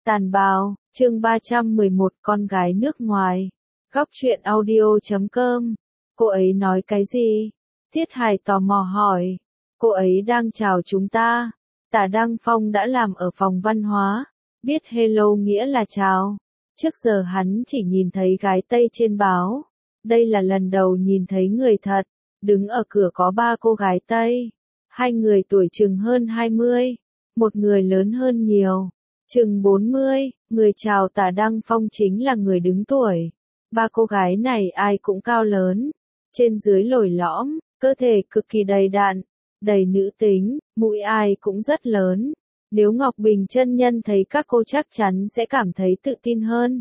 Tàn bào, chương 311 con gái nước ngoài. Góc truyện audio.com. Cô ấy nói cái gì? Thiết Hải tò mò hỏi. Cô ấy đang chào chúng ta. Tả Đăng Phong đã làm ở phòng văn hóa. Biết hello nghĩa là chào. Trước giờ hắn chỉ nhìn thấy gái Tây trên báo. Đây là lần đầu nhìn thấy người thật. Đứng ở cửa có 3 cô gái Tây. 2 người tuổi chừng hơn 20. Một người lớn hơn nhiều. Chừng 40, người chào Tả Đăng Phong chính là người đứng tuổi. 3 cô gái này ai cũng cao lớn, trên dưới lồi lõm, cơ thể cực kỳ đầy đặn, đầy nữ tính, mũi ai cũng rất lớn. Nếu Ngọc Bình chân nhân thấy các cô chắc chắn sẽ cảm thấy tự tin hơn.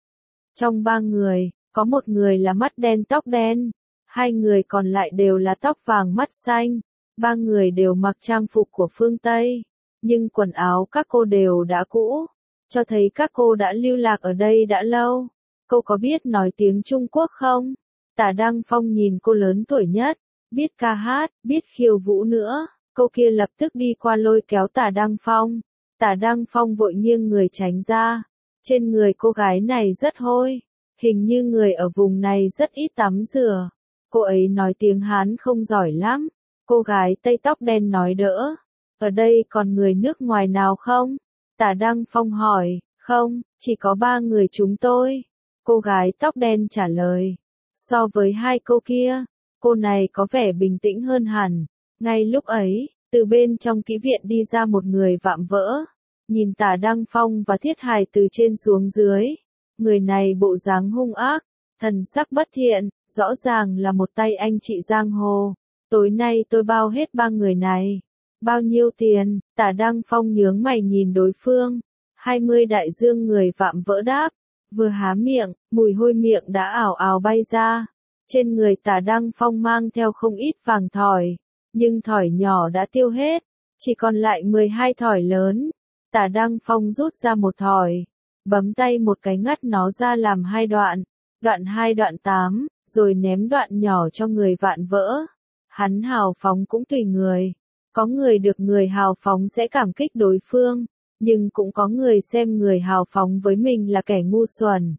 Trong 3 người, có một người là mắt đen tóc đen, 2 người còn lại đều là tóc vàng mắt xanh, 3 người đều mặc trang phục của phương Tây. Nhưng quần áo các cô đều đã cũ, cho thấy các cô đã lưu lạc ở đây đã lâu. Cô có biết nói tiếng Trung Quốc không? Tả Đăng Phong nhìn cô lớn tuổi nhất, biết ca hát, biết khiêu vũ nữa. Cô kia lập tức đi qua lôi kéo Tả Đăng Phong. Tả Đăng Phong vội nghiêng người tránh ra. Trên người cô gái này rất hôi, hình như người ở vùng này rất ít tắm rửa. Cô ấy nói tiếng Hán không giỏi lắm. Cô gái Tây tóc đen nói đỡ. Ở đây còn người nước ngoài nào không? Tả Đăng Phong hỏi. Không, chỉ có 3 người chúng tôi. Cô gái tóc đen trả lời. So với 2 cô kia, cô này có vẻ bình tĩnh hơn hẳn. Ngay lúc ấy, từ bên trong kỹ viện đi ra một người vạm vỡ. Nhìn Tả Đăng Phong và Thiết Hải từ trên xuống dưới. Người này bộ dáng hung ác, thần sắc bất thiện, rõ ràng là một tay anh chị giang hồ. Tối nay tôi bao hết 3 người này. Bao nhiêu tiền? Tả Đăng Phong nhướng mày nhìn đối phương. 20 đại dương người vạm vỡ đáp. Vừa há miệng, mùi hôi miệng đã ảo ảo bay ra. Trên người Tả Đăng Phong mang theo không ít vàng thỏi. Nhưng thỏi nhỏ đã tiêu hết. Chỉ còn lại 12 thỏi lớn. Tả Đăng Phong rút ra một thỏi. Bấm tay một cái ngắt nó ra làm 2 đoạn. Đoạn 2 đoạn 8, rồi ném đoạn nhỏ cho người vạn vỡ. Hắn hào phóng cũng tùy người. Có người được người hào phóng sẽ cảm kích đối phương, nhưng cũng có người xem người hào phóng với mình là kẻ ngu xuẩn.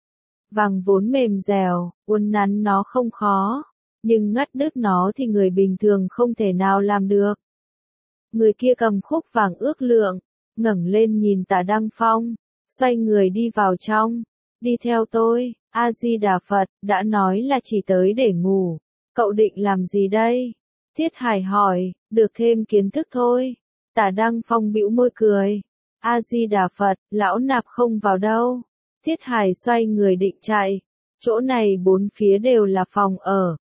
Vàng vốn mềm dẻo, uốn nắn nó không khó, nhưng ngắt đứt nó thì người bình thường không thể nào làm được. Người kia cầm khúc vàng ước lượng, ngẩng lên nhìn Tả Đăng Phong, xoay người đi vào trong. Đi theo tôi, A-di-đà Phật, đã nói là chỉ tới để ngủ. Cậu định làm gì đây? Thiết Hải hỏi, được thêm kiến thức thôi. Tả Đăng Phong bĩu môi cười. A-di-đà Phật, lão nạp không vào đâu. Thiết Hải xoay người định chạy. Chỗ này 4 phía đều là phòng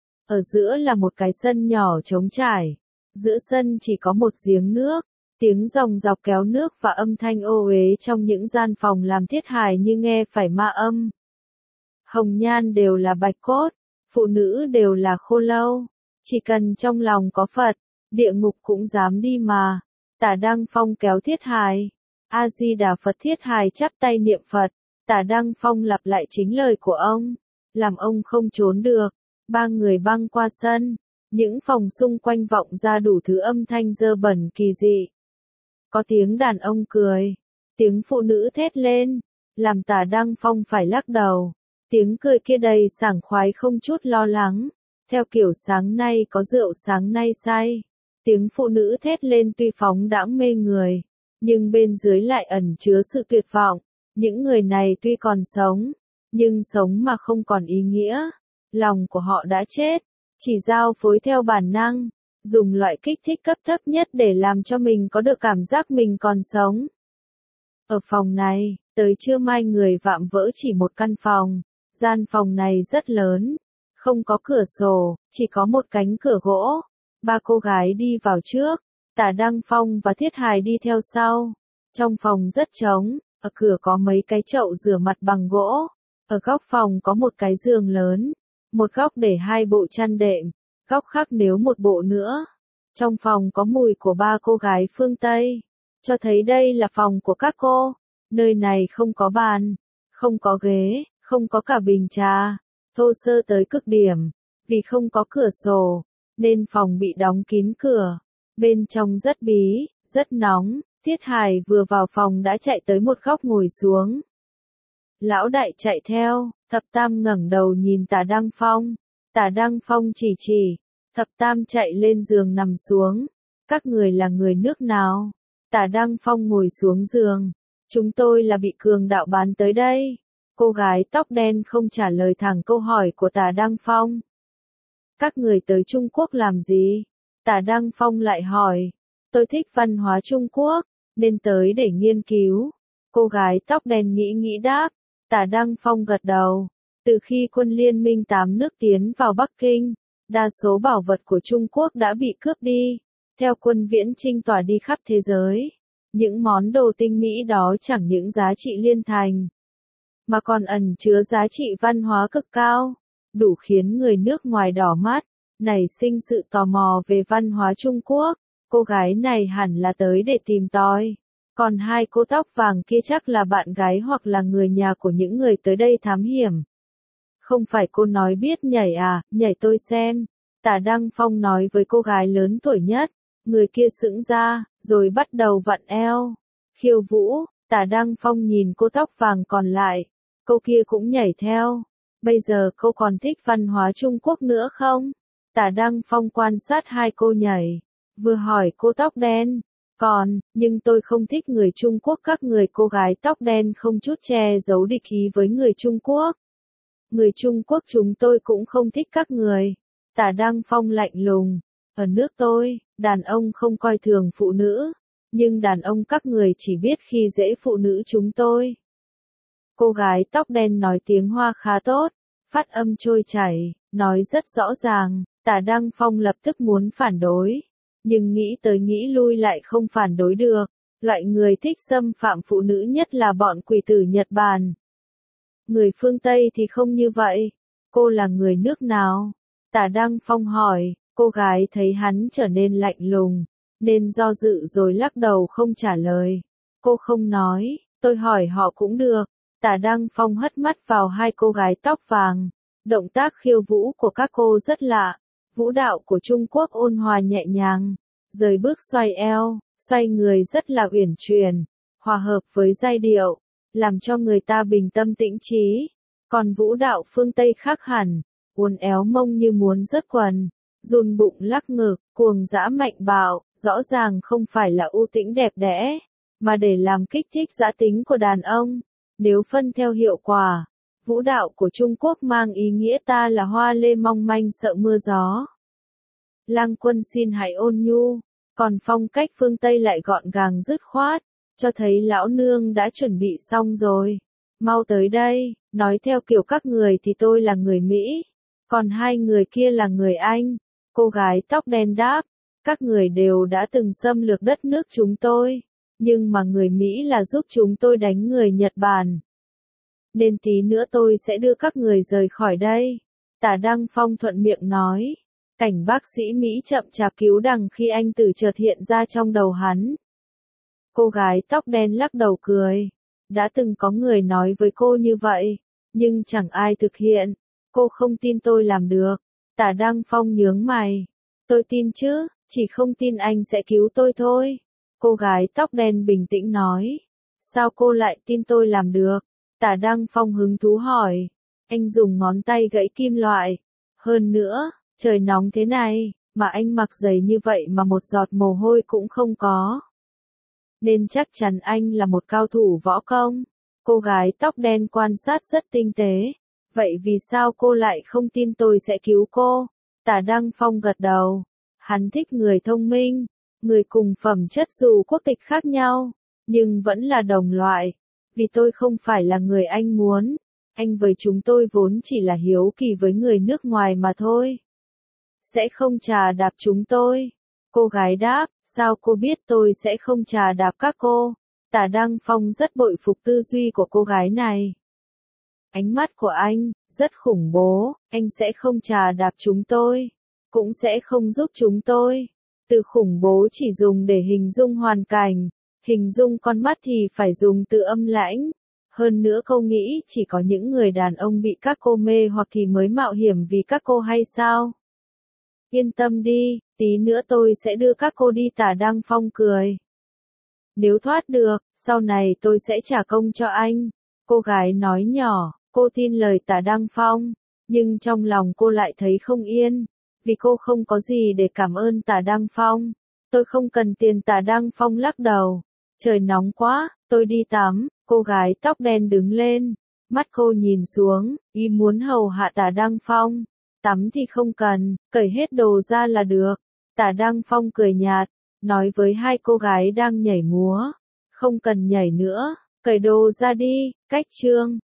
ở giữa là một cái sân nhỏ trống trải. Giữa sân chỉ có một giếng nước. Tiếng ròng rọc kéo nước và âm thanh ô uế trong những gian phòng làm Thiết Hải như nghe phải ma âm. Hồng nhan đều là bạch cốt, phụ nữ đều là khô lâu. Chỉ cần trong lòng có Phật, địa ngục cũng dám đi mà. Tả Đăng Phong kéo Thiết Hải. A-di-đà Phật. Thiết Hải chắp tay niệm Phật. Tả Đăng Phong lặp lại chính lời của ông. Làm ông không trốn được. 3 người băng qua sân. Những phòng xung quanh vọng ra đủ thứ âm thanh dơ bẩn kỳ dị. Có tiếng đàn ông cười. Tiếng phụ nữ thét lên. Làm Tả Đăng Phong phải lắc đầu. Tiếng cười kia đầy sảng khoái không chút lo lắng. Theo kiểu sáng nay có rượu sáng nay say. Tiếng phụ nữ thét lên tuy phóng đãng mê người, nhưng bên dưới lại ẩn chứa sự tuyệt vọng. Những người này tuy còn sống, nhưng sống mà không còn ý nghĩa. Lòng của họ đã chết, chỉ giao phối theo bản năng, dùng loại kích thích cấp thấp nhất để làm cho mình có được cảm giác mình còn sống. Ở phòng này, tới trưa mai người vạm vỡ chỉ một căn phòng. Gian phòng này rất lớn. Không có cửa sổ, chỉ có một cánh cửa gỗ. 3 cô gái đi vào trước, Tả Đăng Phong và Thiết Hải đi theo sau. Trong phòng rất trống, ở cửa có mấy cái chậu rửa mặt bằng gỗ. Ở góc phòng có một cái giường lớn, một góc để 2 bộ chăn đệm, góc khác nếu một bộ nữa. Trong phòng có mùi của 3 cô gái phương Tây, cho thấy đây là phòng của các cô. Nơi này không có bàn, không có ghế, không có cả bình trà. Thô sơ tới cực điểm, vì không có cửa sổ, nên phòng bị đóng kín cửa. Bên trong rất bí, rất nóng, Thiết Hải vừa vào phòng đã chạy tới một góc ngồi xuống. Lão đại chạy theo, Thập Tam ngẩng đầu nhìn Tả Đăng Phong. Tả Đăng Phong chỉ, Thập Tam chạy lên giường nằm xuống. Các người là người nước nào? Tả Đăng Phong ngồi xuống giường. Chúng tôi là bị cường đạo bán tới đây. Cô gái tóc đen không trả lời thẳng câu hỏi của Tả Đăng Phong. Các người tới Trung Quốc làm gì? Tả Đăng Phong lại hỏi. Tôi thích văn hóa Trung Quốc, nên tới để nghiên cứu. Cô gái tóc đen nghĩ đáp. Tả Đăng Phong gật đầu. Từ khi quân liên minh 8 nước tiến vào Bắc Kinh, đa số bảo vật của Trung Quốc đã bị cướp đi. Theo quân Viễn Chinh tỏa đi khắp thế giới. Những món đồ tinh mỹ đó chẳng những giá trị liên thành, mà còn ẩn chứa giá trị văn hóa cực cao, đủ khiến người nước ngoài đỏ mắt, nảy sinh sự tò mò về văn hóa Trung Quốc. Cô gái này hẳn là tới để tìm tòi. Còn hai cô tóc vàng kia chắc là bạn gái hoặc là người nhà của những người tới đây thám hiểm. Không phải cô nói biết nhảy à, nhảy tôi xem. Tả Đăng Phong nói với cô gái lớn tuổi nhất. Người kia sững ra, rồi bắt đầu vặn eo. Khiêu vũ, Tả Đăng Phong nhìn cô tóc vàng còn lại. Cô kia cũng nhảy theo. Bây giờ cô còn thích văn hóa Trung Quốc nữa không? Tả Đăng Phong quan sát hai cô nhảy. Vừa hỏi cô tóc đen. Còn, nhưng tôi không thích người Trung Quốc. Các người cô gái tóc đen không chút che giấu địch ý với người Trung Quốc. Người Trung Quốc chúng tôi cũng không thích các người. Tả Đăng Phong lạnh lùng. Ở nước tôi, đàn ông không coi thường phụ nữ. Nhưng đàn ông các người chỉ biết khi dễ phụ nữ chúng tôi. Cô gái tóc đen nói tiếng Hoa khá tốt. Phát âm trôi chảy, nói rất rõ ràng. Tả Đăng Phong lập tức muốn phản đối. Nhưng nghĩ tới nghĩ lui lại không phản đối được. Loại người thích xâm phạm phụ nữ nhất là bọn quỷ tử Nhật Bản. Người phương Tây thì không như vậy. Cô là người nước nào? Tả Đăng Phong hỏi. Cô gái thấy hắn trở nên lạnh lùng, nên do dự rồi lắc đầu không trả lời. Cô không nói, tôi hỏi họ cũng được. Tả Đăng Phong hất mắt vào hai cô gái tóc vàng. Động tác khiêu vũ của các cô rất lạ. Vũ đạo của Trung Quốc ôn hòa nhẹ nhàng. Rời bước xoay eo, xoay người rất là uyển chuyển. Hòa hợp với giai điệu, làm cho người ta bình tâm tĩnh trí. Còn vũ đạo phương Tây khác hẳn. Uốn éo mông như muốn rớt quần. Run bụng lắc ngực, cuồng dã mạnh bạo, rõ ràng không phải là ưu tĩnh đẹp đẽ, mà để làm kích thích dã tính của đàn ông. Nếu phân theo hiệu quả, vũ đạo của Trung Quốc mang ý nghĩa ta là hoa lê mong manh sợ mưa gió. Lang Quân xin hãy ôn nhu, còn phong cách phương Tây lại gọn gàng dứt khoát, cho thấy lão nương đã chuẩn bị xong rồi. Mau tới đây, nói theo kiểu các người thì tôi là người Mỹ, còn hai người kia là người Anh. Cô gái tóc đen đáp, các người đều đã từng xâm lược đất nước chúng tôi, nhưng mà người Mỹ là giúp chúng tôi đánh người Nhật Bản. Nên tí nữa tôi sẽ đưa các người rời khỏi đây. Tả Đăng Phong thuận miệng nói, cảnh bác sĩ Mỹ chậm chạp cứu đằng khi anh tử chợt hiện ra trong đầu hắn. Cô gái tóc đen lắc đầu cười, đã từng có người nói với cô như vậy, nhưng chẳng ai thực hiện. Cô không tin tôi làm được. Tả Đăng Phong nhướng mày. Tôi tin chứ, chỉ không tin anh sẽ cứu tôi thôi. Cô gái tóc đen bình tĩnh nói. Sao cô lại tin tôi làm được? Tả Đăng Phong hứng thú hỏi. Anh dùng ngón tay gãy kim loại. Hơn nữa, trời nóng thế này, mà anh mặc giày như vậy mà một giọt mồ hôi cũng không có. Nên chắc chắn anh là một cao thủ võ công. Cô gái tóc đen quan sát rất tinh tế. Vậy vì sao cô lại không tin tôi sẽ cứu cô? Tả Đăng Phong gật đầu. Hắn thích người thông minh, người cùng phẩm chất dù quốc tịch khác nhau, nhưng vẫn là đồng loại. Vì tôi không phải là người anh muốn. Anh với chúng tôi vốn chỉ là hiếu kỳ với người nước ngoài mà thôi. Sẽ không chà đạp chúng tôi. Cô gái đáp, sao cô biết tôi sẽ không chà đạp các cô? Tả Đăng Phong rất bội phục tư duy của cô gái này. Ánh mắt của anh, rất khủng bố, anh sẽ không chà đạp chúng tôi, cũng sẽ không giúp chúng tôi. Từ khủng bố chỉ dùng để hình dung hoàn cảnh, hình dung con mắt thì phải dùng từ âm lãnh. Hơn nữa cô nghĩ chỉ có những người đàn ông bị các cô mê hoặc thì mới mạo hiểm vì các cô hay sao? Yên tâm đi, tí nữa tôi sẽ đưa các cô đi. Tả Đăng Phong cười. Nếu thoát được, sau này tôi sẽ trả công cho anh. Cô gái nói nhỏ, cô tin lời Tả Đăng Phong, nhưng trong lòng cô lại thấy không yên, vì cô không có gì để cảm ơn Tả Đăng Phong. Tôi không cần tiền. Tả Đăng Phong lắc đầu. Trời nóng quá, tôi đi tắm. Cô gái tóc đen đứng lên, mắt cô nhìn xuống, ý muốn hầu hạ Tả Đăng Phong. Tắm thì không cần, cởi hết đồ ra là được. Tả Đăng Phong cười nhạt, nói với hai cô gái đang nhảy múa. Không cần nhảy nữa, cởi đồ ra đi. Cách chương